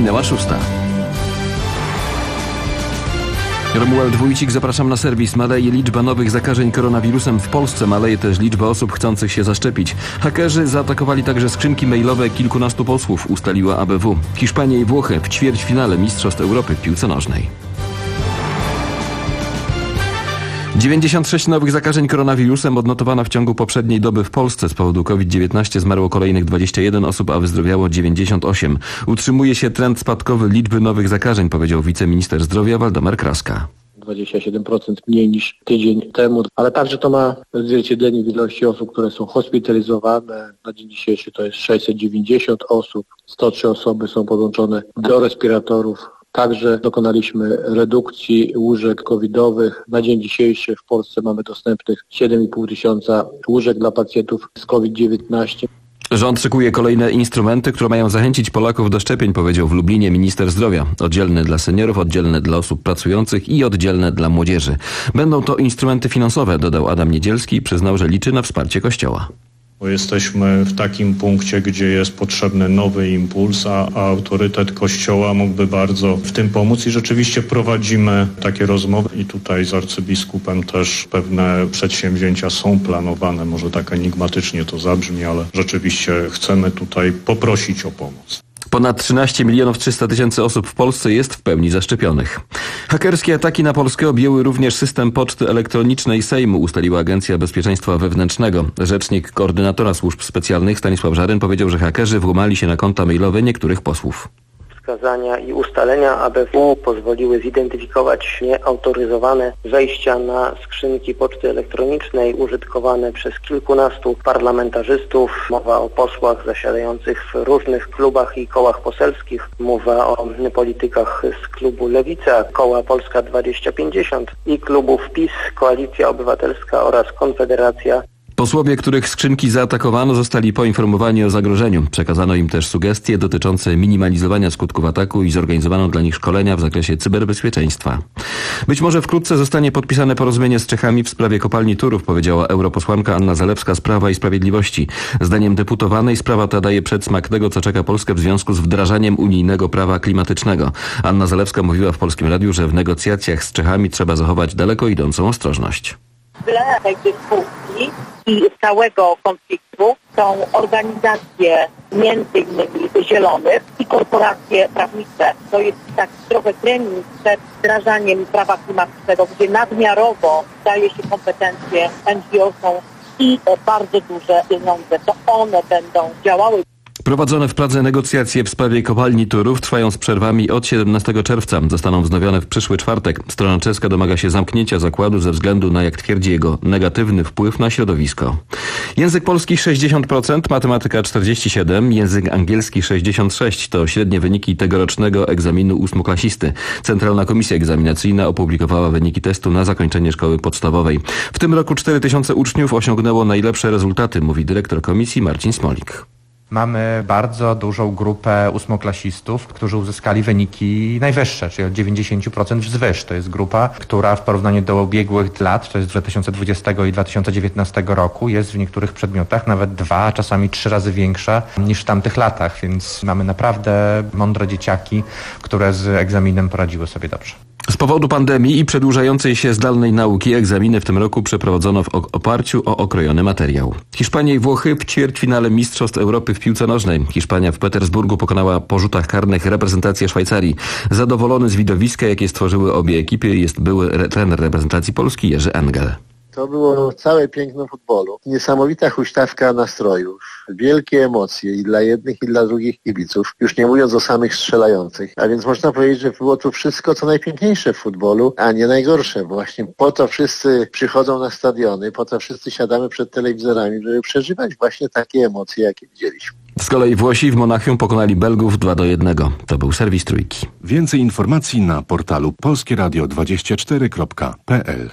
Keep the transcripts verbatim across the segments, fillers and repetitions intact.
Minęła szósta. Romuald Wójcik, zapraszam na serwis. Maleje liczba nowych zakażeń koronawirusem w Polsce. Maleje też liczba osób chcących się zaszczepić. Hakerzy zaatakowali także skrzynki mailowe kilkunastu posłów, ustaliła A B W. Hiszpania i Włochy w ćwierćfinale Mistrzostw Europy w piłce nożnej. dziewięćdziesiąt sześć nowych zakażeń koronawirusem odnotowano w ciągu poprzedniej doby w Polsce. Z powodu COVID dziewiętnaście zmarło kolejnych dwadzieścia jeden osób, a wyzdrowiało dziewięćdziesiąt osiem. Utrzymuje się trend spadkowy liczby nowych zakażeń, powiedział wiceminister zdrowia Waldemar Kraska. dwadzieścia siedem procent mniej niż tydzień temu, ale także to ma odzwierciedlenie w ilości osób, które są hospitalizowane. Na dzień dzisiejszy to jest sześćset dziewięćdziesiąt osób, sto trzy osoby są podłączone do respiratorów. Także dokonaliśmy redukcji łóżek covidowych. Na dzień dzisiejszy w Polsce mamy dostępnych siedem i pół tysiąca łóżek dla pacjentów z COVID dziewiętnaście. Rząd szykuje kolejne instrumenty, które mają zachęcić Polaków do szczepień, powiedział w Lublinie minister zdrowia. Oddzielne dla seniorów, oddzielne dla osób pracujących i oddzielne dla młodzieży. Będą to instrumenty finansowe, dodał Adam Niedzielski i przyznał, że liczy na wsparcie Kościoła. Bo jesteśmy w takim punkcie, gdzie jest potrzebny nowy impuls, a, a autorytet Kościoła mógłby bardzo w tym pomóc i rzeczywiście prowadzimy takie rozmowy i tutaj z arcybiskupem też pewne przedsięwzięcia są planowane. Może tak enigmatycznie to zabrzmi, ale rzeczywiście chcemy tutaj poprosić o pomoc. Ponad trzynaście milionów trzysta tysięcy osób w Polsce jest w pełni zaszczepionych. Hakerskie ataki na Polskę objęły również system poczty elektronicznej Sejmu, ustaliła Agencja Bezpieczeństwa Wewnętrznego. Rzecznik koordynatora służb specjalnych Stanisław Żaryn powiedział, że hakerzy włamali się na konta mailowe niektórych posłów. Wskazania i ustalenia A B W pozwoliły zidentyfikować nieautoryzowane wejścia na skrzynki poczty elektronicznej użytkowane przez kilkunastu parlamentarzystów. Mowa o posłach zasiadających w różnych klubach i kołach poselskich. Mowa o politykach z klubu Lewica, koła Polska dwadzieścia pięćdziesiąt i klubów PiS, Koalicja Obywatelska oraz Konfederacja. Posłowie, których skrzynki zaatakowano, zostali poinformowani o zagrożeniu. Przekazano im też sugestie dotyczące minimalizowania skutków ataku i zorganizowano dla nich szkolenia w zakresie cyberbezpieczeństwa. Być może wkrótce zostanie podpisane porozumienie z Czechami w sprawie kopalni Turów, powiedziała europosłanka Anna Zalewska z Prawa i Sprawiedliwości. Zdaniem deputowanej sprawa ta daje przedsmak tego, co czeka Polskę w związku z wdrażaniem unijnego prawa klimatycznego. Anna Zalewska mówiła w Polskim Radiu, że w negocjacjach z Czechami trzeba zachować daleko idącą ostrożność. W tle tej dyskusji i całego konfliktu są organizacje między innymi zielonych i korporacje prawnicze. To jest tak trochę trening przed wdrażaniem prawa klimatycznego, gdzie nadmiarowo daje się kompetencje N G O-som i bardzo duże pieniądze. To one będą działały. Prowadzone w Pradze negocjacje w sprawie kopalni Turów trwają z przerwami od siedemnastego czerwca. Zostaną wznowione w przyszły czwartek. Strona czeska domaga się zamknięcia zakładu ze względu na, jak twierdzi, jego negatywny wpływ na środowisko. Język polski sześćdziesiąt procent, matematyka czterdzieści siedem procent, język angielski sześćdziesiąt sześć procent. To średnie wyniki tegorocznego egzaminu ósmoklasisty. Centralna Komisja Egzaminacyjna opublikowała wyniki testu na zakończenie szkoły podstawowej. W tym roku cztery tysiące uczniów osiągnęło najlepsze rezultaty, mówi dyrektor komisji Marcin Smolik. Mamy bardzo dużą grupę ósmoklasistów, którzy uzyskali wyniki najwyższe, czyli od dziewięćdziesiąt procent wzwyż. To jest grupa, która w porównaniu do ubiegłych lat, to jest dwa tysiące dwudziestego i dwa tysiące dziewiętnastego roku, jest w niektórych przedmiotach nawet dwa, a czasami trzy razy większa niż w tamtych latach, więc mamy naprawdę mądre dzieciaki, które z egzaminem poradziły sobie dobrze. Z powodu pandemii i przedłużającej się zdalnej nauki egzaminy w tym roku przeprowadzono w oparciu o okrojony materiał. Hiszpania i Włochy w ćwierćfinale Mistrzostw Europy w piłce nożnej. Hiszpania w Petersburgu pokonała po rzutach karnych reprezentację Szwajcarii. Zadowolony z widowiska, jakie stworzyły obie ekipy, jest były re- trener reprezentacji Polski Jerzy Engel. To było całe piękno futbolu. Niesamowita huśtawka nastrojów. Wielkie emocje i dla jednych, i dla drugich kibiców. Już nie mówiąc o samych strzelających. A więc można powiedzieć, że było tu wszystko, co najpiękniejsze w futbolu, a nie najgorsze. Bo właśnie po to wszyscy przychodzą na stadiony, po to wszyscy siadamy przed telewizorami, żeby przeżywać właśnie takie emocje, jakie widzieliśmy. Z kolei Włosi w Monachium pokonali Belgów dwa do jednego. To był serwis Trójki. Więcej informacji na portalu polskie radio dwadzieścia cztery kropka p l.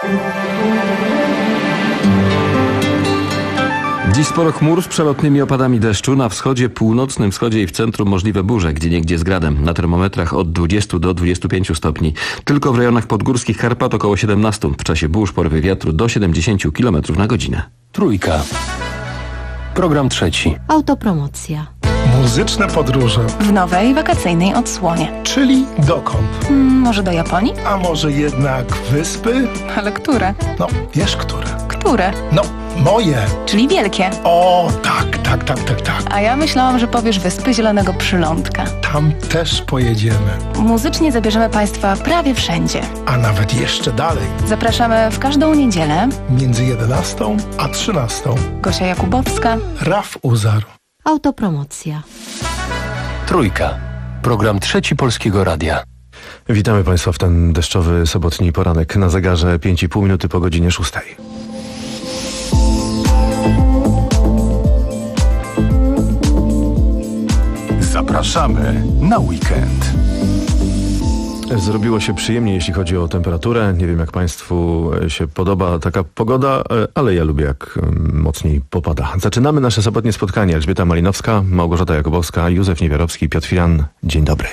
Dziś sporo chmur z przelotnymi opadami deszczu. Na wschodzie, północnym wschodzie i w centrum możliwe burze, gdzieniegdzie z gradem. Na termometrach od dwudziestu do dwudziestu pięciu stopni. Tylko w rejonach podgórskich Karpat około siedemnastu. W czasie burz porywy wiatru do siedemdziesięciu kilometrów na godzinę. Trójka. Program trzeci. Autopromocja. Muzyczne podróże. W nowej, wakacyjnej odsłonie. Czyli dokąd? Hmm, może do Japonii? A może jednak wyspy? Ale które? No, wiesz które. Które? No, moje. Czyli wielkie. O, tak, tak, tak, tak, tak. A ja myślałam, że powiesz Wyspy Zielonego Przylądka. Tam też pojedziemy. Muzycznie zabierzemy Państwa prawie wszędzie. A nawet jeszcze dalej. Zapraszamy w każdą niedzielę. Między jedenastą a trzynastą. Gosia Jakubowska. Raf Uzar. Autopromocja. Trójka. Program Trzeci Polskiego Radia. Witamy Państwa w ten deszczowy sobotni poranek. Na zegarze pięć i pół minuty po godzinie szóstej. Zapraszamy na weekend. Zrobiło się przyjemnie, jeśli chodzi o temperaturę. Nie wiem, jak Państwu się podoba taka pogoda, ale ja lubię, jak mocniej popada. Zaczynamy nasze sobotnie spotkanie. Elżbieta Malinowska, Małgorzata Jakubowska, Józef Niewiarowski, Piotr Filan. Dzień dobry.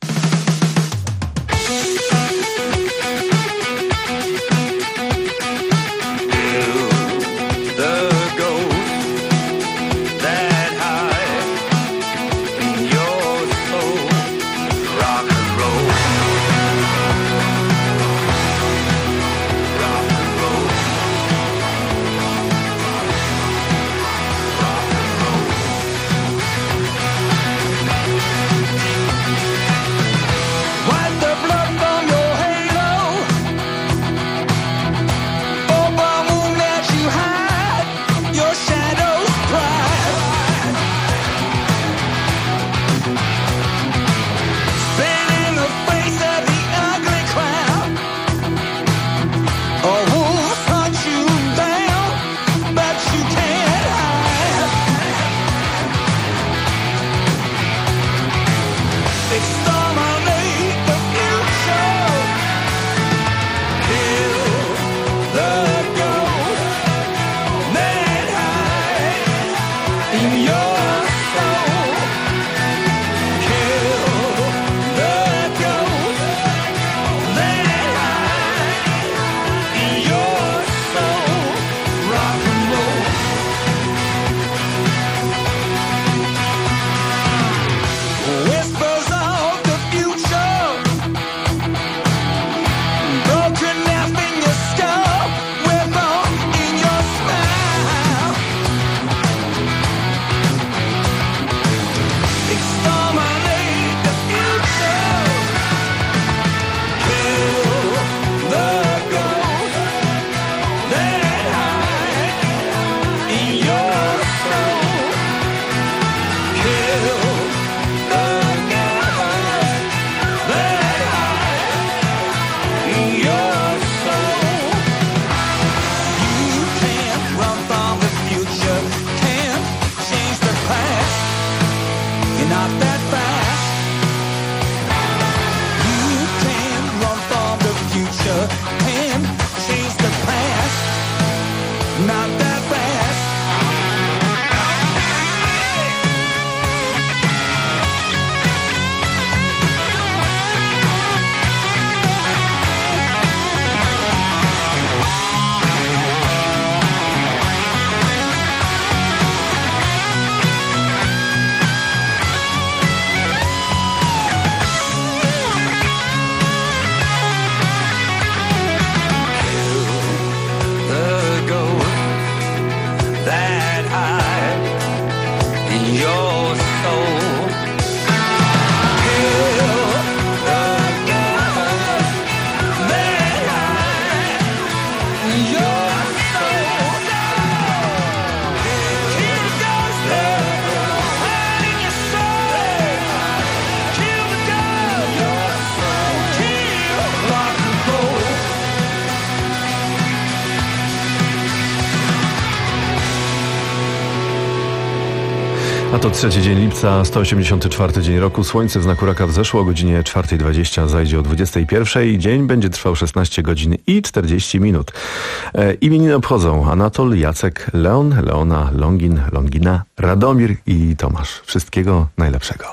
A to trzeci dzień lipca, sto osiemdziesiąty czwarty dzień roku. Słońce w znaku raka wzeszło o godzinie czwartej dwadzieścia, zajdzie o dwudziestej pierwszej. Dzień będzie trwał szesnaście godzin i czterdzieści minut. E, imieniny obchodzą Anatol, Jacek, Leon, Leona, Longin, Longina, Radomir i Tomasz. Wszystkiego najlepszego.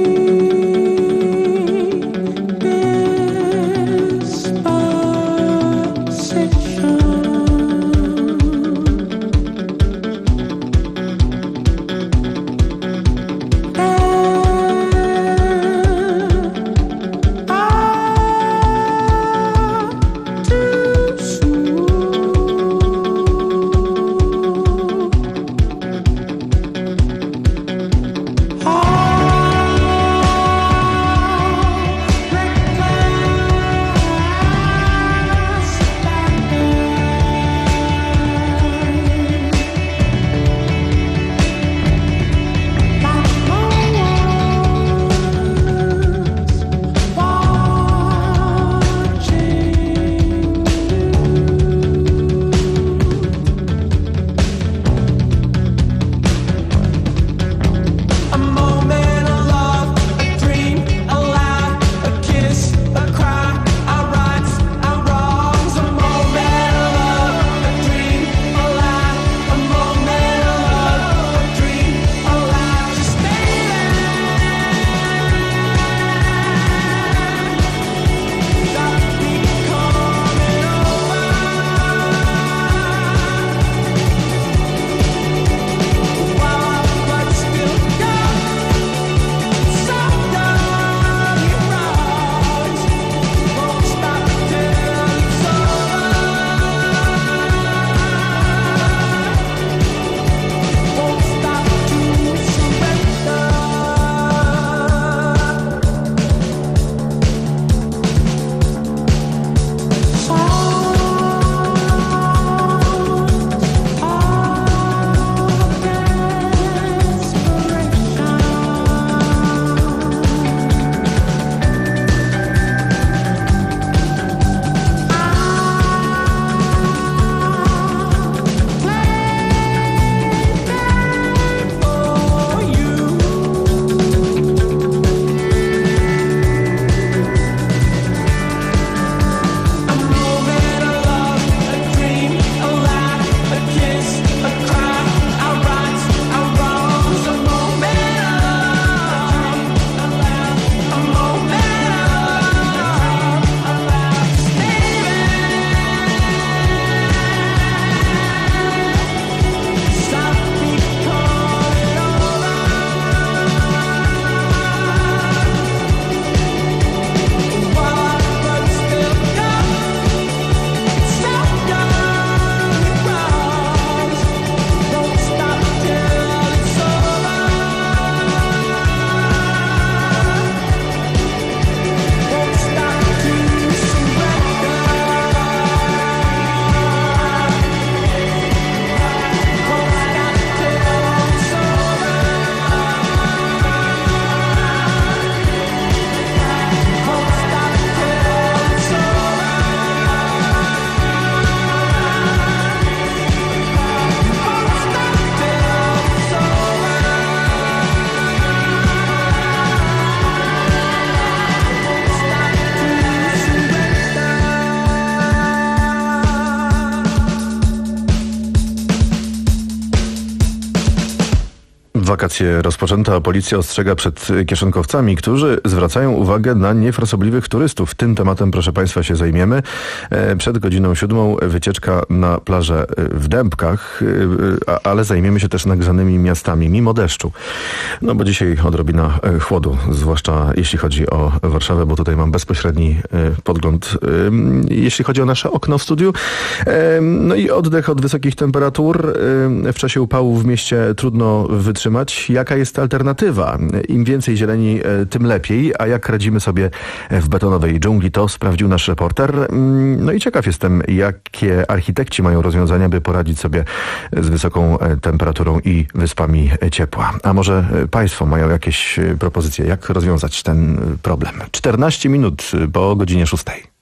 Sweet Wakacje rozpoczęto, a policja ostrzega przed kieszonkowcami, którzy zwracają uwagę na niefrasobliwych turystów. Tym tematem, proszę Państwa, się zajmiemy. Przed godziną siódmą wycieczka na plażę w Dębkach, ale zajmiemy się też nagrzanymi miastami, mimo deszczu. No bo dzisiaj odrobina chłodu, zwłaszcza jeśli chodzi o Warszawę, bo tutaj mam bezpośredni podgląd, jeśli chodzi o nasze okno w studiu. No i oddech od wysokich temperatur. W czasie upału w mieście trudno wytrzymać. Jaka jest alternatywa? Im więcej zieleni, tym lepiej. A jak radzimy sobie w betonowej dżungli, to sprawdził nasz reporter. No i ciekaw jestem, jakie architekci mają rozwiązania, by poradzić sobie z wysoką temperaturą i wyspami ciepła. A może Państwo mają jakieś propozycje, jak rozwiązać ten problem? czternaście minut po godzinie szóstej.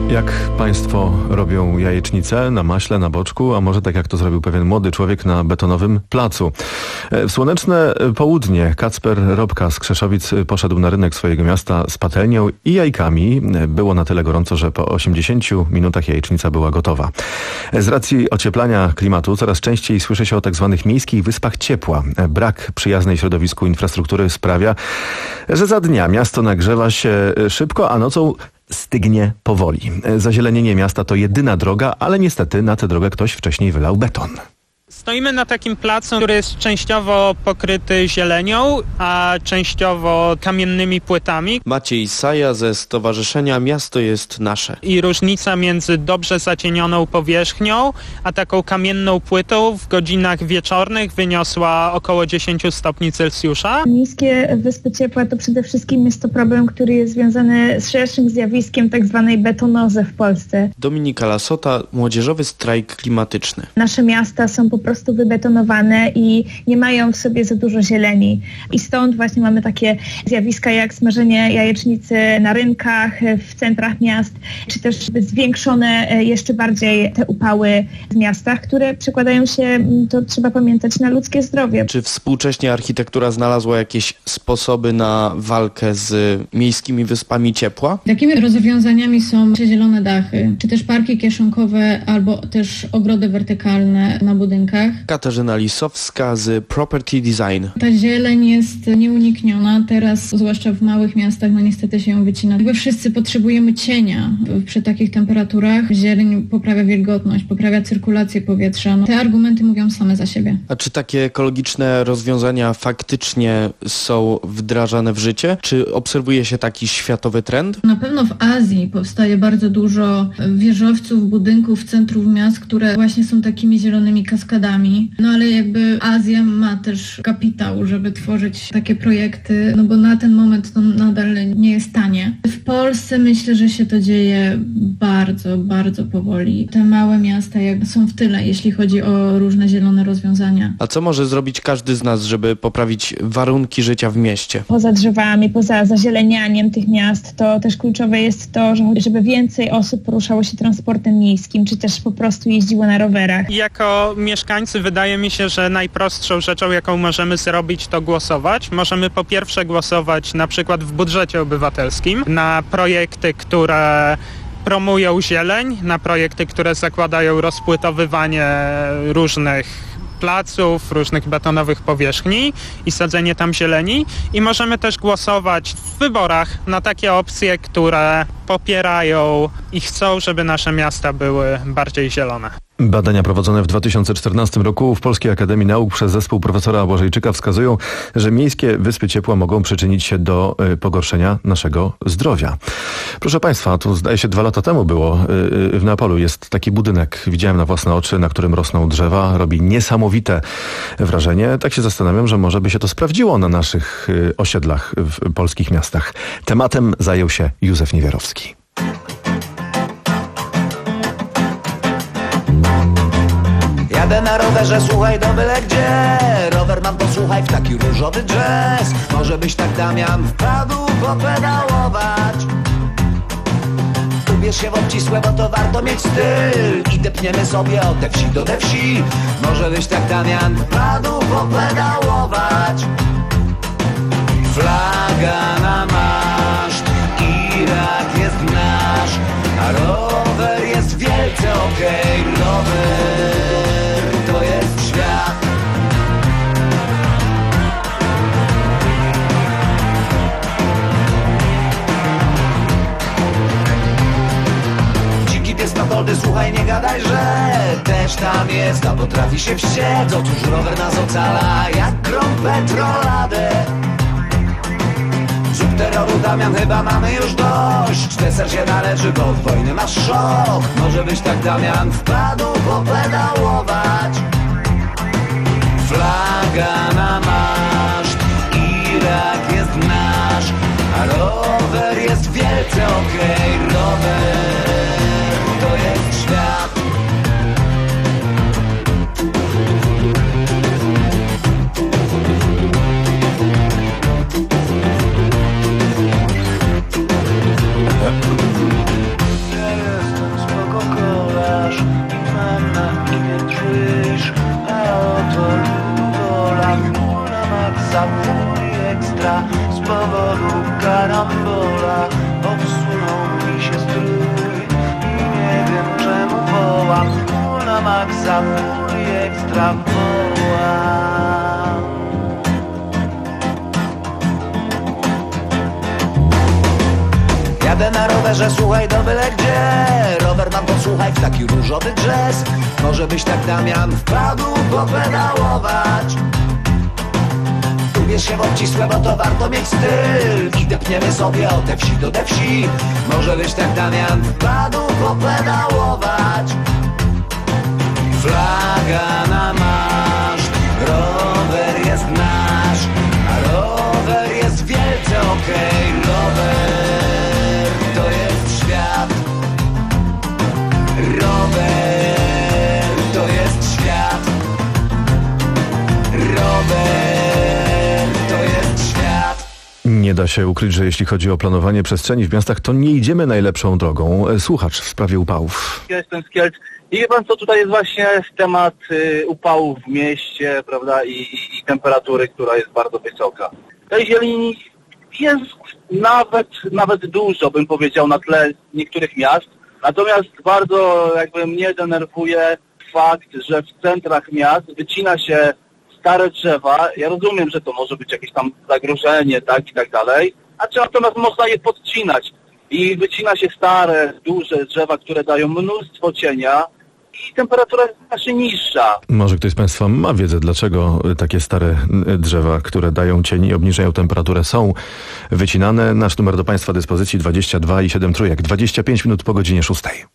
Jak Państwo robią jajecznicę na maśle, na boczku, a może tak jak to zrobił pewien młody człowiek na betonowym placu. W słoneczne południe Kacper Robka z Krzeszowic poszedł na rynek swojego miasta z patelnią i jajkami. Było na tyle gorąco, że po osiemdziesięciu minutach jajecznica była gotowa. Z racji ocieplania klimatu coraz częściej słyszy się o tak zwanych miejskich wyspach ciepła. Brak przyjaznej środowisku infrastruktury sprawia, że za dnia miasto nagrzewa się szybko, a nocą stygnie powoli. Zazielenienie miasta to jedyna droga, ale niestety na tę drogę ktoś wcześniej wylał beton. Stoimy na takim placu, który jest częściowo pokryty zielenią, a częściowo kamiennymi płytami. Maciej Saja ze Stowarzyszenia Miasto jest Nasze. I różnica między dobrze zacienioną powierzchnią, a taką kamienną płytą w godzinach wieczornych wyniosła około dziesięć stopni Celsjusza. Miejskie wyspy ciepła to przede wszystkim jest to problem, który jest związany z szerszym zjawiskiem tak zwanej betonozy w Polsce. Dominika Lasota, Młodzieżowy Strajk Klimatyczny. Nasze miasta są po prostu wybetonowane i nie mają w sobie za dużo zieleni. I stąd właśnie mamy takie zjawiska jak smażenie jajecznicy na rynkach, w centrach miast, czy też zwiększone jeszcze bardziej te upały w miastach, które przekładają się, to trzeba pamiętać, na ludzkie zdrowie. Czy współcześnie architektura znalazła jakieś sposoby na walkę z miejskimi wyspami ciepła? Takimi rozwiązaniami są zielone dachy, czy też parki kieszonkowe, albo też ogrody wertykalne na budynkach. Katarzyna Lisowska z Property Design. Ta zieleń jest nieunikniona. Teraz, zwłaszcza w małych miastach, no niestety się ją wycina. Jakby wszyscy potrzebujemy cienia przy takich temperaturach. Zieleń poprawia wilgotność, poprawia cyrkulację powietrza. No, te argumenty mówią same za siebie. A czy takie ekologiczne rozwiązania faktycznie są wdrażane w życie? Czy obserwuje się taki światowy trend? Na pewno w Azji powstaje bardzo dużo wieżowców, budynków, centrów miast, które właśnie są takimi zielonymi kaskadami. No ale jakby Azja ma też kapitał, żeby tworzyć takie projekty, no bo na ten moment to nadal nie jest tanie. W Polsce myślę, że się to dzieje bardzo, bardzo powoli. Te małe miasta jakby są w tyle, jeśli chodzi o różne zielone rozwiązania. A co może zrobić każdy z nas, żeby poprawić warunki życia w mieście? Poza drzewami, poza zazielenianiem tych miast, to też kluczowe jest to, żeby więcej osób poruszało się transportem miejskim, czy też po prostu jeździło na rowerach. Jako mieszkańcy wydaje mi się, że najprostszą rzeczą, jaką możemy zrobić, to głosować. Możemy po pierwsze głosować na przykład w budżecie obywatelskim na projekty, które promują zieleń, na projekty, które zakładają rozpłytowywanie różnych placów, różnych betonowych powierzchni i sadzenie tam zieleni. I możemy też głosować w wyborach na takie opcje, które popierają i chcą, żeby nasze miasta były bardziej zielone. Badania prowadzone w dwa tysiące czternastym roku w Polskiej Akademii Nauk przez zespół profesora Błażejczyka wskazują, że miejskie wyspy ciepła mogą przyczynić się do y, pogorszenia naszego zdrowia. Proszę Państwa, tu zdaje się dwa lata temu było, y, w Neapolu jest taki budynek, widziałem na własne oczy, na którym rosną drzewa, robi niesamowite wrażenie. Tak się zastanawiam, że może by się to sprawdziło na naszych y, osiedlach w polskich miastach. Tematem zajął się Józef Niewiarowski. Jadę na rowerze, słuchaj, do byle gdzie. Rower mam, posłuchaj, w taki różowy jazz. Może byś tak, Damian, wpadł popedałować. Ubierz się w obcisłe, bo to warto mieć styl. I depniemy sobie od te wsi do te wsi. Może byś tak, Damian, wpadł popedałować. Flaga na maszt, Irak jest nasz, a rower jest wielce okej, okay. Rower to jest świat. Dziki pies Matoldy, słuchaj, nie gadaj, że też tam jest, a potrafi się wściec. Otóż rower nas ocala jak grom petroladę. Zrób terroru, Damian, chyba mamy już dość. Deser się należy, bo od wojny masz szok. Może byś tak, Damian, wpadł popedałować. Flaga na maszt, Irak jest nasz, a rower jest wielce okej, okay. Rower to jest świat. rowerze, słuchaj, do byle gdzie. Rower nam posłuchaj w taki różowy drzes. Może byś tak, Damian, wpadł popedałować. Ubierz się w obcisłe, bo to warto mieć styl. I depniemy sobie od te wsi do te wsi. Może byś tak, Damian, wpadł popedałować. Flaga na maszt, rower jest nasz, a rower jest wielce okej. Rower to jest świat. Rower to jest świat. Rower to jest świat. Nie da się ukryć, że jeśli chodzi o planowanie przestrzeni w miastach, to nie idziemy najlepszą drogą. Słuchacz w sprawie upałów. Ja jestem z Kielc i wie pan co, tutaj jest właśnie temat y, upałów w mieście, prawda, i, i, i temperatury, która jest bardzo wysoka. Tej zieleni jest nawet, nawet dużo, bym powiedział, na tle niektórych miast, natomiast bardzo jakby mnie denerwuje fakt, że w centrach miast wycina się stare drzewa. Ja rozumiem, że to może być jakieś tam zagrożenie, tak i tak dalej, a czy natomiast można je podcinać i wycina się stare, duże drzewa, które dają mnóstwo cienia i temperatura jest znacznie niższa. Może ktoś z Państwa ma wiedzę, dlaczego takie stare drzewa, które dają cień i obniżają temperaturę, są wycinane. Nasz numer do Państwa dyspozycji dwadzieścia dwa i siedem trójek, dwadzieścia pięć minut po godzinie szóstej.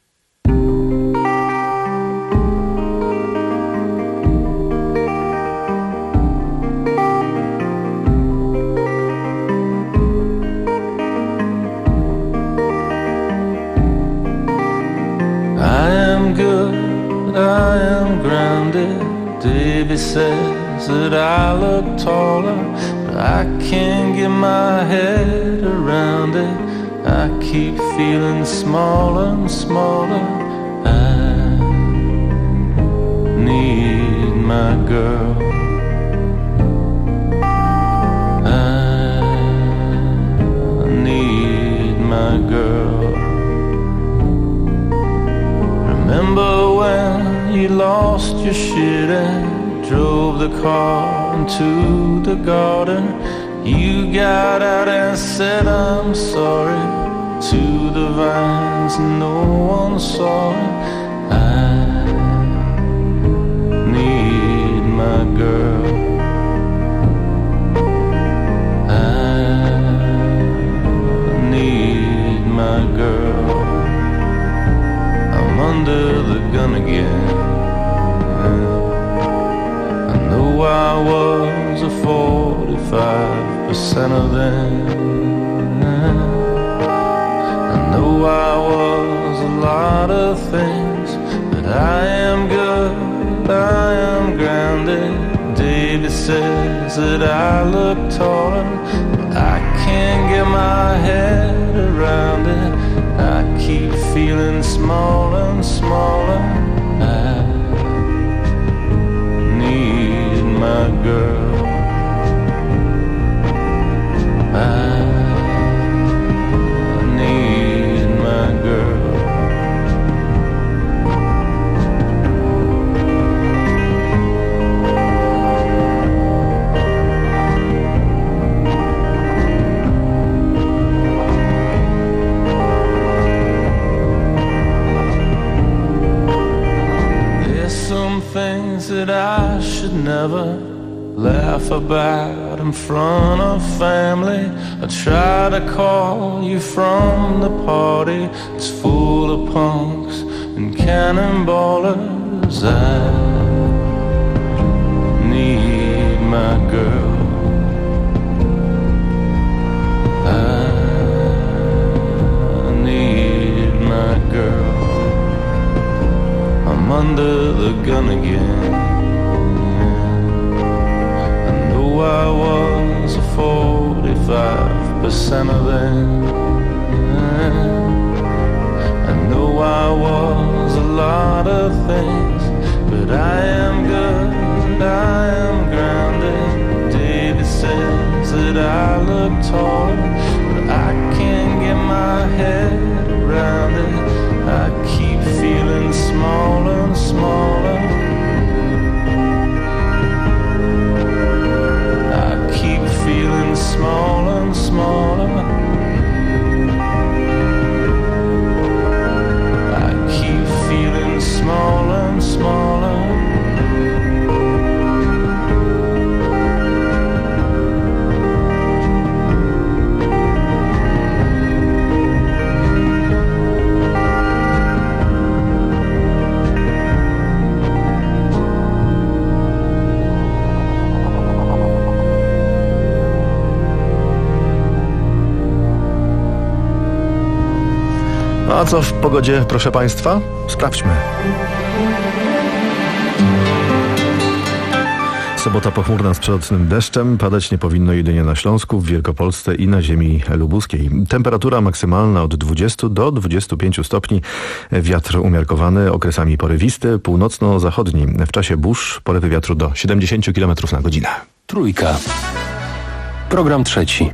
I am grounded. Davy says that I look taller, but I can't get my head around it. I keep feeling smaller and smaller. I need my girl. I need my girl. Remember when you lost your shit and drove the car into the garden? You got out and said I'm sorry to the vines, no one saw it. I need my girl. I need my girl. I'm under the gun again. I know I was a forty-five percent of them. I know I was a lot of things, but I am good, I am grounded. Davy says that I look taller, but I can't get my head around it. I keep feeling smaller and smaller. I need my girl. I need my girl. Things that I should never laugh about in front of family. I try to call you from the party. It's full of punks and cannonballers. I need my girl. I need my girl. I'm under the gun again. I know I was a forty-five percent of them. I know I was a lot of things, but I am good, I am grounded. Davy says that I look taller, but I can't get my head around it. I keep feeling smaller and smaller. I keep feeling smaller and smaller. A co w pogodzie, proszę Państwa? Sprawdźmy. Sobota pochmurna z przelotnym deszczem. Padać nie powinno jedynie na Śląsku, w Wielkopolsce i na ziemi lubuskiej. Temperatura maksymalna od dwudziestu do dwudziestu pięciu stopni. Wiatr umiarkowany, okresami porywisty, północno-zachodni. W czasie burz porywy wiatru do siedemdziesięciu kilometrów na godzinę. Trójka. Program trzeci.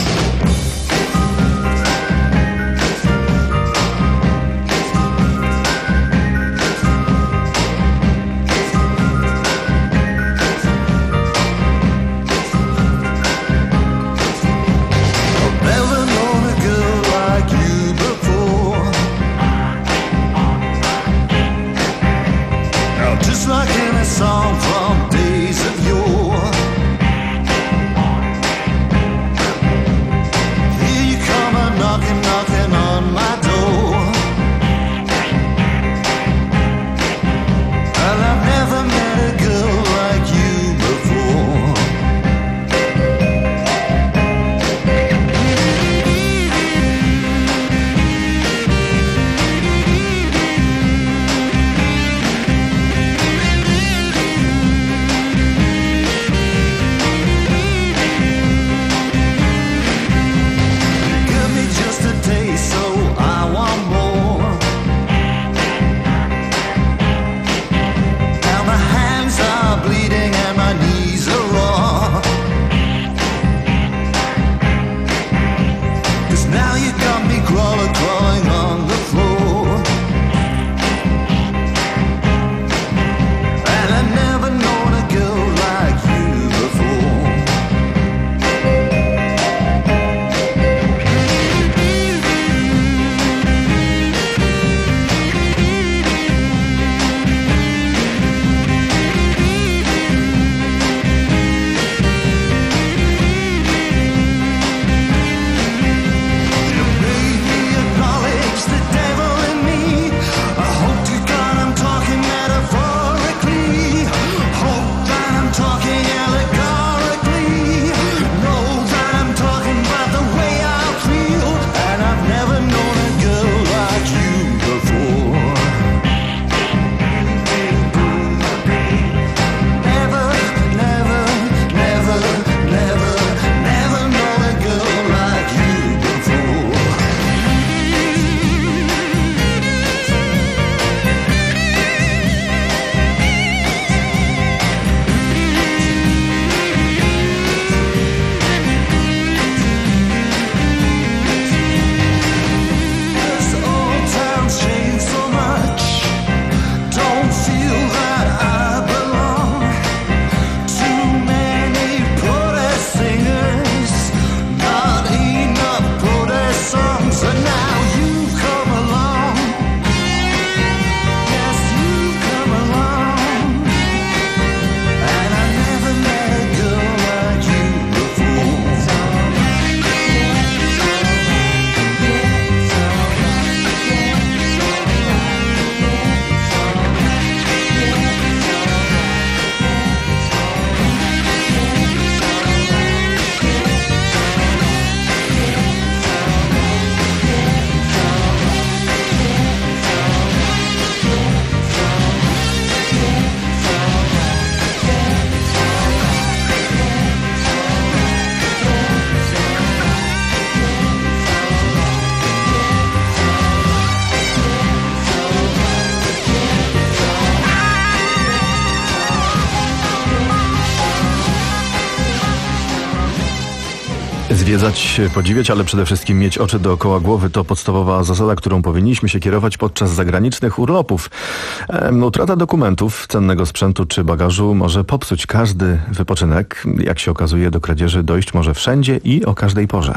Zwiedzać, podziwiać, ale przede wszystkim mieć oczy dookoła głowy to podstawowa zasada, którą powinniśmy się kierować podczas zagranicznych urlopów. Utrata dokumentów, cennego sprzętu czy bagażu może popsuć każdy wypoczynek. Jak się okazuje, do kradzieży dojść może wszędzie i o każdej porze.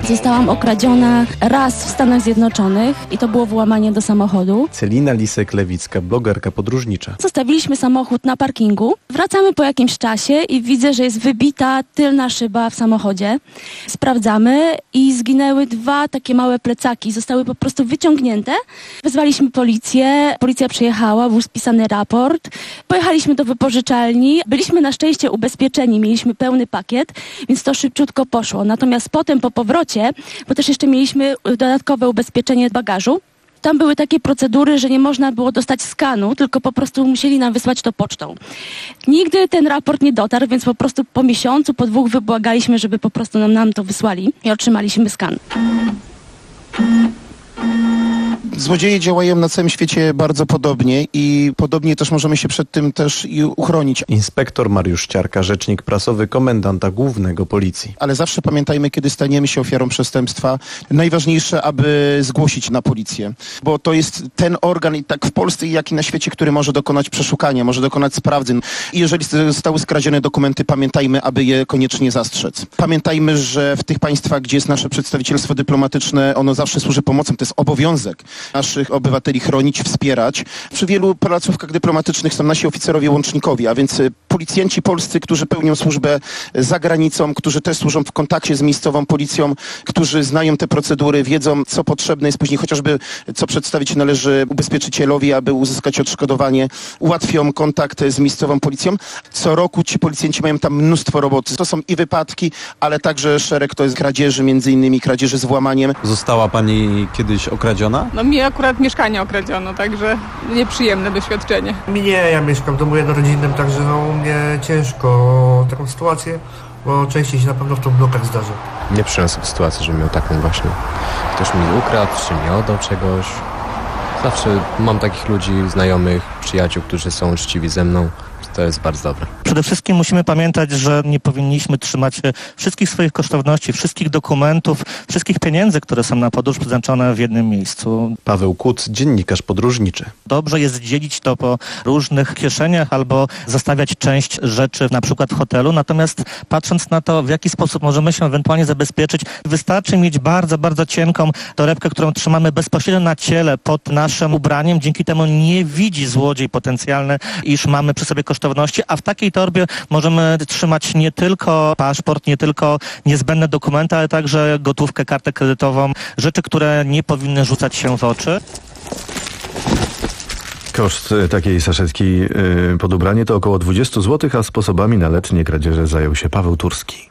Zostałam okradziona raz w Stanach Zjednoczonych i to było włamanie do samochodu. Celina Lisek-Lewicka, blogerka podróżnicza. Zostawiliśmy samochód na parkingu. Wracamy po jakimś czasie i widzę, że jest wybita tylna szyba w samochodzie. Sprawdzamy i zginęły dwa takie małe plecaki. Zostały po prostu wyciągnięte. Wezwaliśmy policję. Policja przyjechała, był spisany raport. Pojechaliśmy do wypożyczalni. Byliśmy na szczęście ubezpieczeni. Mieliśmy pełny pakiet, więc to szybciutko poszło. Natomiast potem po powrocie, bo też jeszcze mieliśmy dodatkowe ubezpieczenie bagażu, tam były takie procedury, że nie można było dostać skanu, tylko po prostu musieli nam wysłać to pocztą. Nigdy ten raport nie dotarł, więc po prostu po miesiącu, po dwóch wybłagaliśmy, żeby po prostu nam, nam to wysłali i otrzymaliśmy skan. Złodzieje działają na całym świecie bardzo podobnie i podobnie też możemy się przed tym też i uchronić. Inspektor Mariusz Ciarka, rzecznik prasowy komendanta głównego policji. Ale zawsze pamiętajmy, kiedy staniemy się ofiarą przestępstwa, najważniejsze, aby zgłosić na policję, bo to jest ten organ i tak w Polsce, jak i na świecie, który może dokonać przeszukania, może dokonać sprawdzeń. I jeżeli zostały skradzione dokumenty, pamiętajmy, aby je koniecznie zastrzec. Pamiętajmy, że w tych państwach, gdzie jest nasze przedstawicielstwo dyplomatyczne, ono zawsze służy pomocą. To jest obowiązek naszych obywateli chronić, wspierać. Przy wielu placówkach dyplomatycznych są nasi oficerowie łącznikowi, a więc policjanci polscy, którzy pełnią służbę za granicą, którzy też służą w kontakcie z miejscową policją, którzy znają te procedury, wiedzą, co potrzebne jest później, chociażby co przedstawić należy ubezpieczycielowi, aby uzyskać odszkodowanie. Ułatwią kontakt z miejscową policją. Co roku ci policjanci mają tam mnóstwo roboty. To są i wypadki, ale także szereg to jest kradzieży, między innymi kradzieży z włamaniem. Została pani kiedyś okradziona? No mi akurat mieszkanie okradziono, także nieprzyjemne doświadczenie. Mi nie, ja mieszkam w domu jednorodzinnym, także no u mnie ciężko o taką sytuację, bo częściej się na pewno w tą blokach zdarza. Nie przyniosłem sytuacji, żebym miał taką właśnie. Ktoś mi ukradł, czy mi oddał czegoś. Zawsze mam takich ludzi, znajomych, przyjaciół, którzy są uczciwi ze mną. To jest bardzo dobre. Przede wszystkim musimy pamiętać, że nie powinniśmy trzymać wszystkich swoich kosztowności, wszystkich dokumentów, wszystkich pieniędzy, które są na podróż przeznaczone w jednym miejscu. Paweł Kuc, dziennikarz podróżniczy. Dobrze jest dzielić to po różnych kieszeniach albo zostawiać część rzeczy na przykład w hotelu, natomiast patrząc na to, w jaki sposób możemy się ewentualnie zabezpieczyć, wystarczy mieć bardzo, bardzo cienką torebkę, którą trzymamy bezpośrednio na ciele pod naszym ubraniem. Dzięki temu nie widzi złodziej potencjalny, iż mamy przy sobie kosztowności, a w takiej torbie możemy trzymać nie tylko paszport, nie tylko niezbędne dokumenty, ale także gotówkę, kartę kredytową, rzeczy, które nie powinny rzucać się w oczy. Koszt takiej saszetki pod ubranie to około dwadzieścia złotych, a sposobami na leczenie kradzieży zajął się Paweł Turski.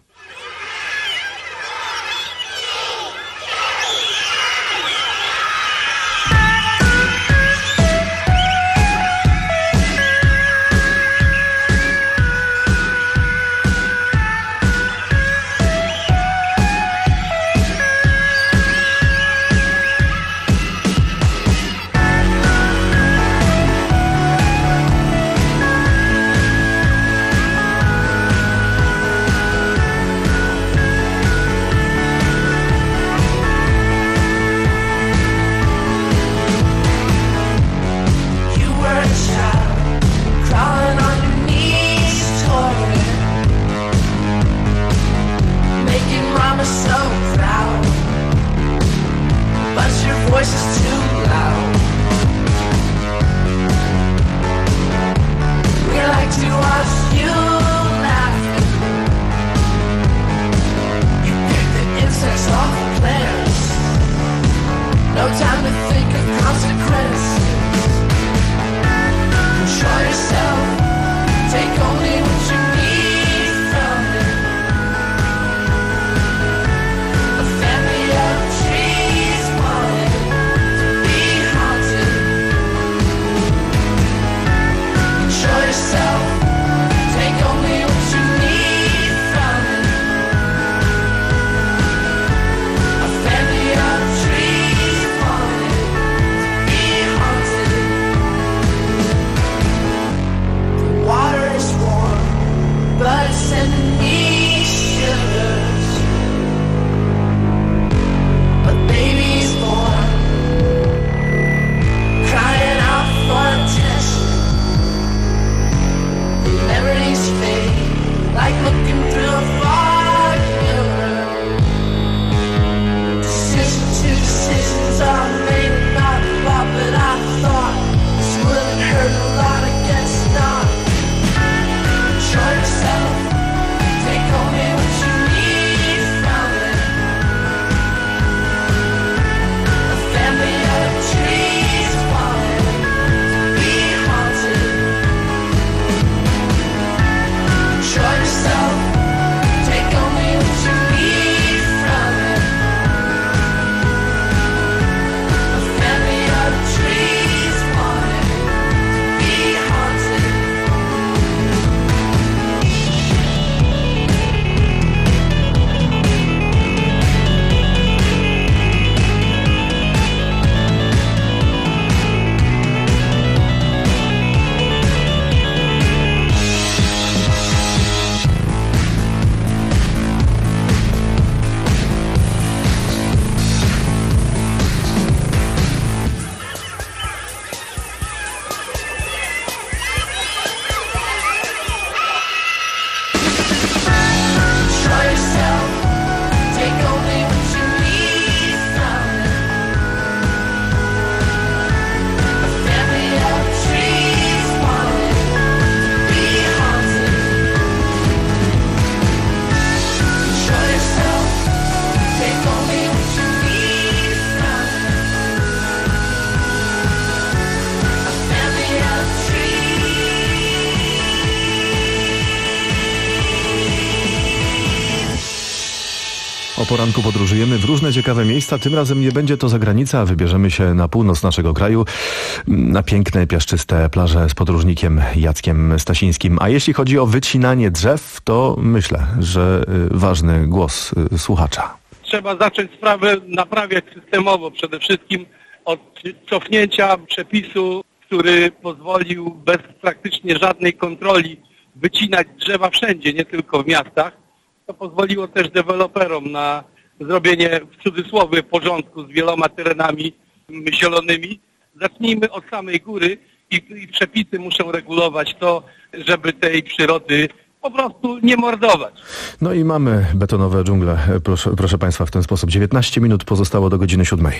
poranku podróżujemy w różne ciekawe miejsca. Tym razem nie będzie to zagranica, a wybierzemy się na północ naszego kraju, na piękne, piaszczyste plaże z podróżnikiem Jackiem Stasińskim. A jeśli chodzi o wycinanie drzew, to myślę, że ważny głos słuchacza. Trzeba zacząć sprawę naprawiać systemowo, przede wszystkim od cofnięcia przepisu, który pozwolił bez praktycznie żadnej kontroli wycinać drzewa wszędzie, nie tylko w miastach. To pozwoliło też deweloperom na zrobienie, w cudzysłowie, porządku z wieloma terenami zielonymi. Zacznijmy od samej góry i, i przepisy muszą regulować to, żeby tej przyrody po prostu nie mordować. No i mamy betonowe dżungle, proszę, proszę Państwa, w ten sposób. dziewiętnaście minut pozostało do godziny siódmej.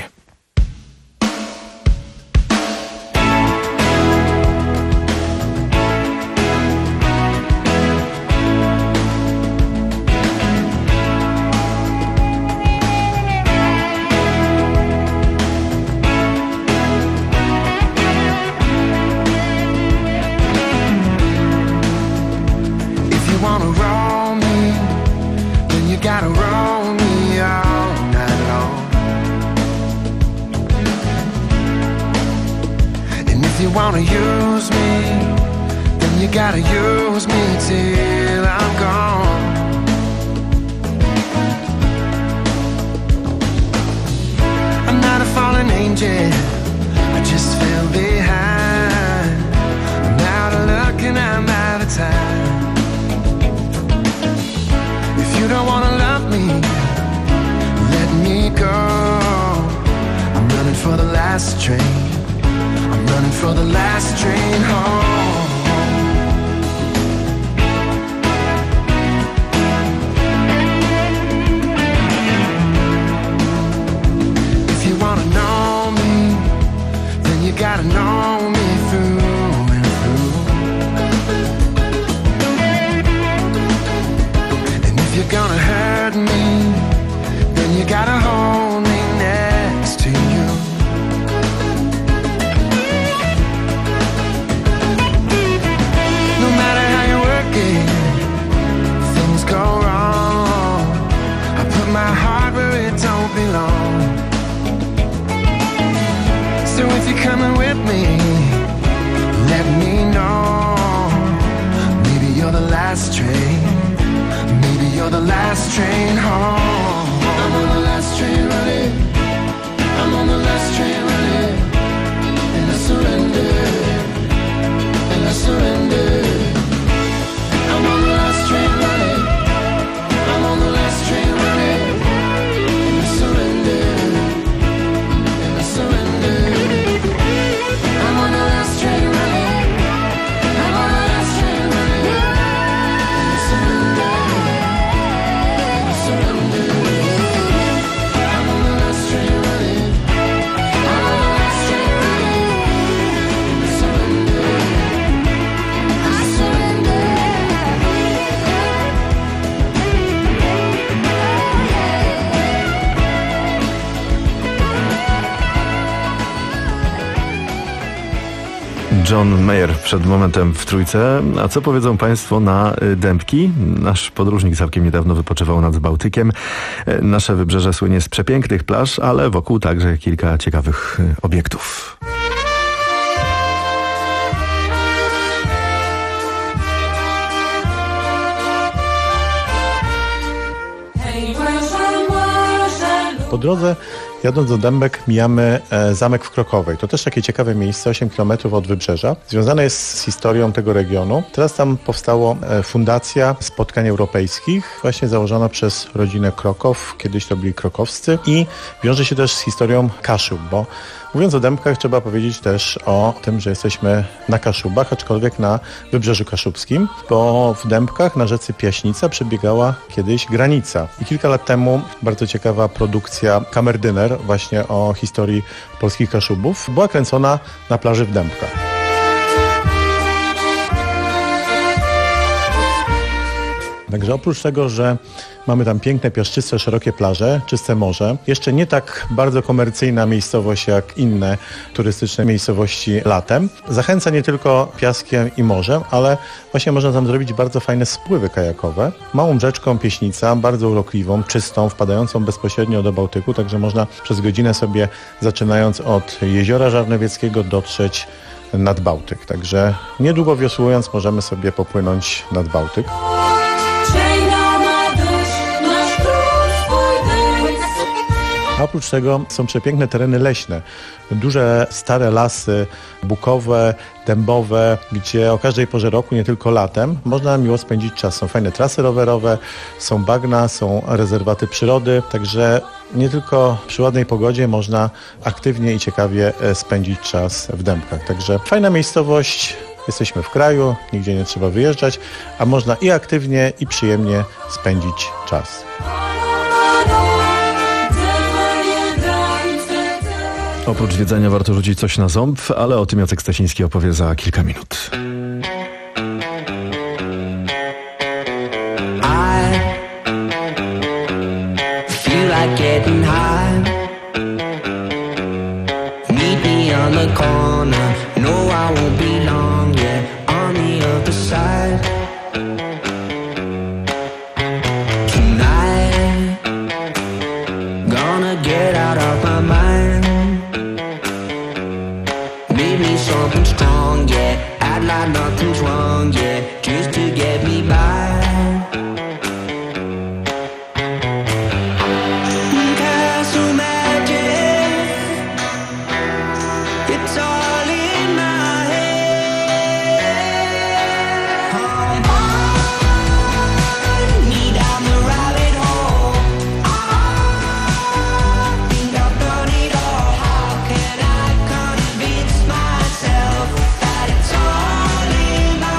Wanna use me, then you gotta use me till I'm gone. I'm not a fallen angel, I just fell behind. I'm out of luck and I'm out of time. If you don't wanna love me, let me go. I'm running for the last train, running for the last train home. If you wanna know me, then you gotta know me through and through. And if you're gonna hurt me, then you gotta hold me next to you. Go wrong, I put my heart where it don't belong. So if you're coming with me, let me know. Maybe you're the last train, maybe you're the last train home. I'm on the last train running, I'm on the last train running. And I surrender, and I surrender. I'm on the last train running, I'm on the last train running, and I surrender, and I surrender. I'm on the last train running, I'm on the last train running, and I surrender, and I surrender. I'm on the last train running, I'm on the last train running, and I surrender, I surrender. John Mayer przed momentem w Trójce. A co powiedzą Państwo na dębki? Nasz podróżnik całkiem niedawno wypoczywał nad Bałtykiem. Nasze wybrzeże słynie z przepięknych plaż, ale wokół także kilka ciekawych obiektów. Po drodze, jadąc do Dębek, mijamy e, zamek w Krokowej. To też takie ciekawe miejsce, osiem kilometrów od wybrzeża. Związane jest z historią tego regionu. Teraz tam powstała e, Fundacja Spotkań Europejskich, właśnie założona przez rodzinę Krokow. Kiedyś to byli krokowscy i wiąże się też z historią Kaszub, bo mówiąc o Dębkach, trzeba powiedzieć też o tym, że jesteśmy na Kaszubach, aczkolwiek na Wybrzeżu Kaszubskim, bo w Dębkach na rzece Piaśnica przebiegała kiedyś granica. I kilka lat temu bardzo ciekawa produkcja Kamerdyner właśnie o historii polskich Kaszubów była kręcona na plaży w Dębkach. Także oprócz tego, że Mamy tam piękne, piaszczyste, szerokie plaże, czyste morze. Jeszcze nie tak bardzo komercyjna miejscowość jak inne turystyczne miejscowości latem. Zachęca nie tylko piaskiem i morzem, ale właśnie można tam zrobić bardzo fajne spływy kajakowe. Małą rzeczką Pieśnica, bardzo urokliwą, czystą, wpadającą bezpośrednio do Bałtyku, także można przez godzinę sobie, zaczynając od jeziora Żarnowieckiego, dotrzeć nad Bałtyk. Także niedługo wiosłując możemy sobie popłynąć nad Bałtyk. A oprócz tego są przepiękne tereny leśne, duże, stare lasy bukowe, dębowe, gdzie o każdej porze roku, nie tylko latem, można miło spędzić czas. Są fajne trasy rowerowe, są bagna, są rezerwaty przyrody, także nie tylko przy ładnej pogodzie można aktywnie i ciekawie spędzić czas w Dębkach. Także fajna miejscowość, jesteśmy w kraju, nigdzie nie trzeba wyjeżdżać, a można i aktywnie, i przyjemnie spędzić czas. Oprócz zwiedzania warto rzucić coś na ząb, ale o tym Jacek Stasiński opowie za kilka minut. I feel like getting high. Meet me on the corner. No, I won't be long yet. On the other side. Tonight, gonna get out of my mind. Maybe something strong, yeah. Act like nothing's wrong, yeah. Just to get me by. Castle magic, it's all in my head. Come on, me down the rabbit hole. I think I've done it all. How can I convince myself that it's all in my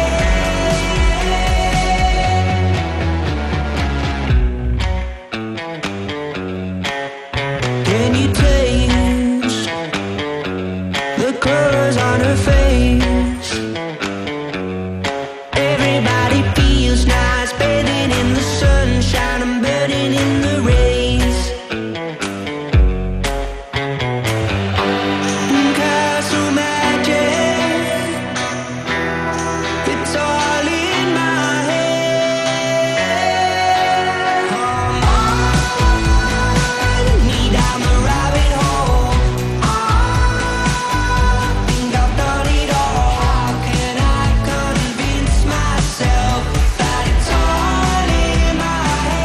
head? Can you taste the colors on her face? Everybody feels nice, bathing in the sunshine and burning in the rays. Castle magic, it's all in my head. Come on, me down the rabbit hole. I think I've done it all. How can I convince myself that it's all in my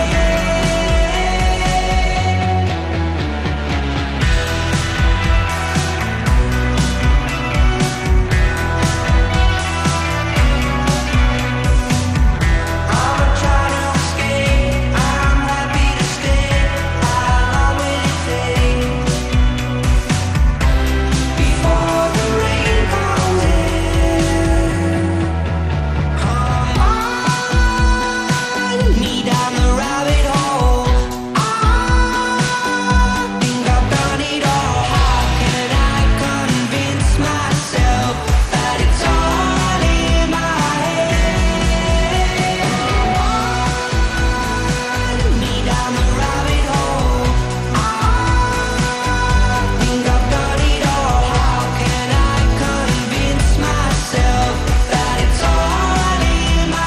me down the rabbit hole. I think I've done it all. How can I convince myself that it's all in my head? Me down the rabbit hole. I think I've done it all. How can I convince myself that it's all in my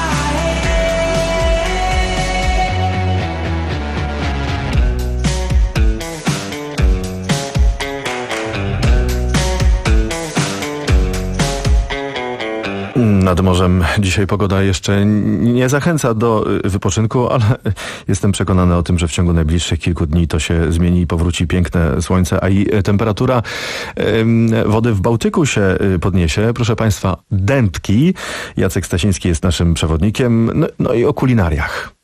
Nad morzem dzisiaj pogoda jeszcze nie zachęca do wypoczynku, ale jestem przekonany o tym, że w ciągu najbliższych kilku dni to się zmieni i powróci piękne słońce, a i temperatura em, wody w Bałtyku się podniesie. Proszę Państwa, Dębki. Jacek Stasiński jest naszym przewodnikiem. No, no i o kulinariach.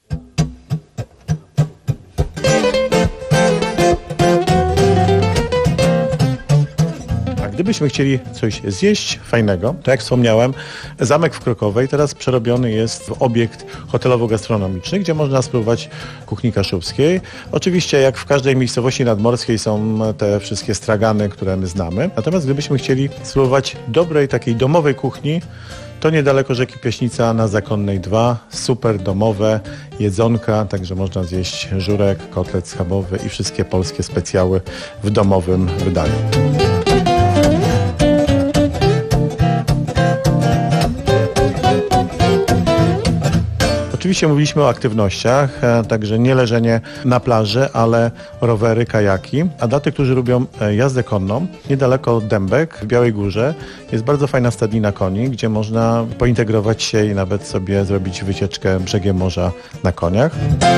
Gdyby Gdybyśmy chcieli coś zjeść fajnego, to jak wspomniałem, zamek w Krokowej teraz przerobiony jest w obiekt hotelowo-gastronomiczny, gdzie można spróbować kuchni kaszubskiej. Oczywiście jak w każdej miejscowości nadmorskiej są te wszystkie stragany, które my znamy. Natomiast gdybyśmy chcieli spróbować dobrej takiej domowej kuchni, to niedaleko rzeki Pieśnica na Zakonnej dwa, super domowe jedzonka, także można zjeść żurek, kotlet schabowy i wszystkie polskie specjały w domowym wydaniu. Oczywiście mówiliśmy o aktywnościach, także nie leżenie na plaży, ale rowery, kajaki. A dla tych, którzy lubią jazdę konną, niedaleko Dębek w Białej Górze jest bardzo fajna stadnina koni, gdzie można pointegrować się i nawet sobie zrobić wycieczkę brzegiem morza na koniach.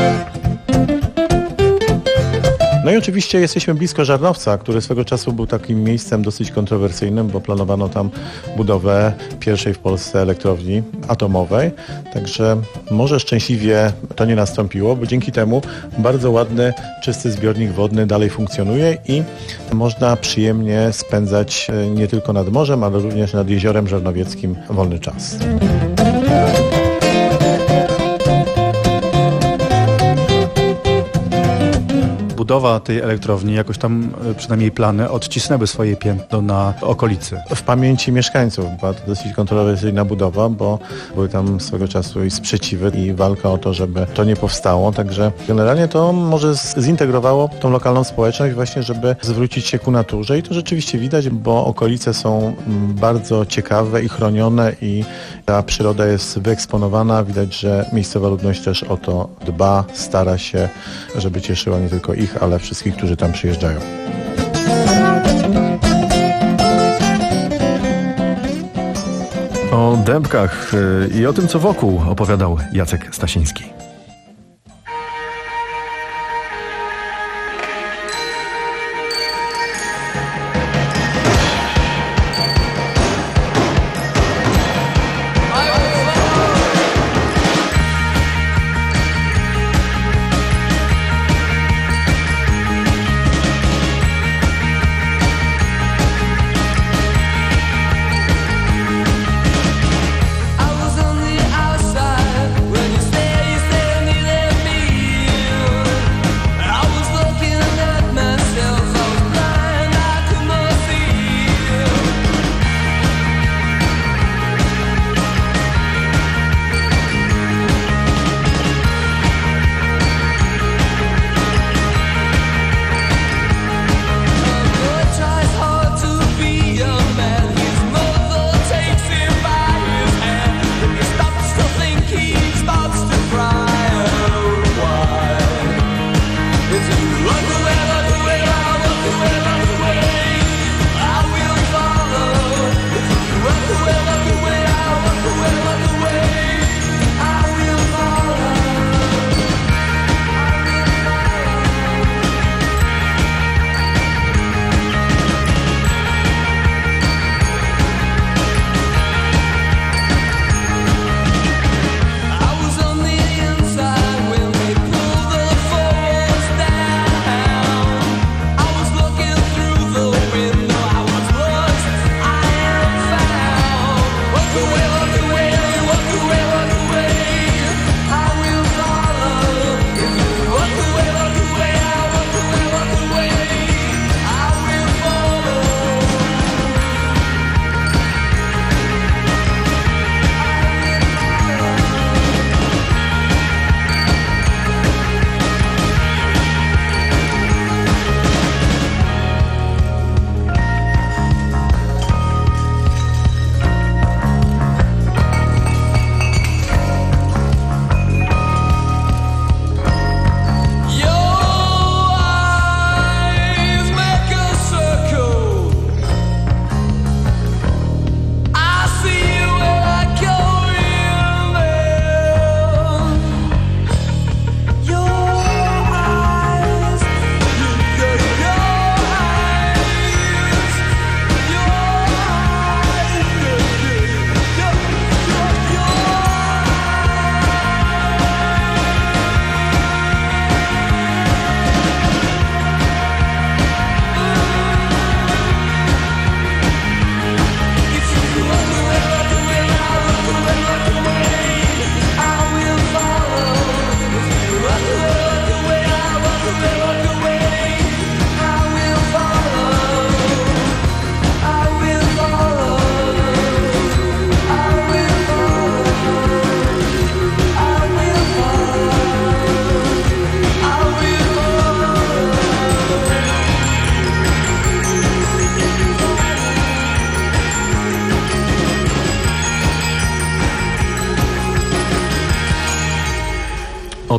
No i oczywiście jesteśmy blisko Żarnowca, który swego czasu był takim miejscem dosyć kontrowersyjnym, bo planowano tam budowę pierwszej w Polsce elektrowni atomowej. Także może szczęśliwie to nie nastąpiło, bo dzięki temu bardzo ładny, czysty zbiornik wodny dalej funkcjonuje i można przyjemnie spędzać nie tylko nad morzem, ale również nad Jeziorem Żarnowieckim wolny czas. Budowa tej elektrowni, jakoś tam przynajmniej plany odcisnęły swoje piętno na okolicy. W pamięci mieszkańców była to dosyć kontrowersyjna budowa, bo były tam swego czasu i sprzeciwy i walka o to, żeby to nie powstało, także generalnie to może zintegrowało tą lokalną społeczność właśnie, żeby zwrócić się ku naturze i to rzeczywiście widać, bo okolice są bardzo ciekawe i chronione i ta przyroda jest wyeksponowana. Widać, że miejscowa ludność też o to dba, stara się, żeby cieszyła nie tylko ich, ale wszystkich, którzy tam przyjeżdżają. O dębkach i o tym, co wokół, opowiadał Jacek Stasiński. I was on the outside when you say you say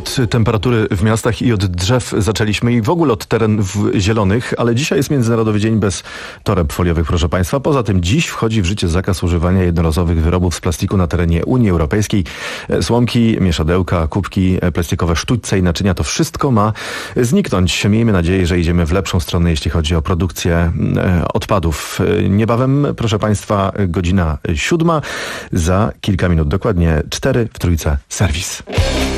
Od temperatury w miastach i od drzew zaczęliśmy i w ogóle od terenów zielonych, ale dzisiaj jest Międzynarodowy Dzień bez toreb foliowych, proszę Państwa. Poza tym dziś wchodzi w życie zakaz używania jednorazowych wyrobów z plastiku na terenie Unii Europejskiej. Słomki, mieszadełka, kubki plastikowe, sztućce i naczynia, to wszystko ma zniknąć. Miejmy nadzieję, że idziemy w lepszą stronę, jeśli chodzi o produkcję odpadów. Niebawem, proszę Państwa, godzina siódma. Za kilka minut, dokładnie cztery w Trójce serwis.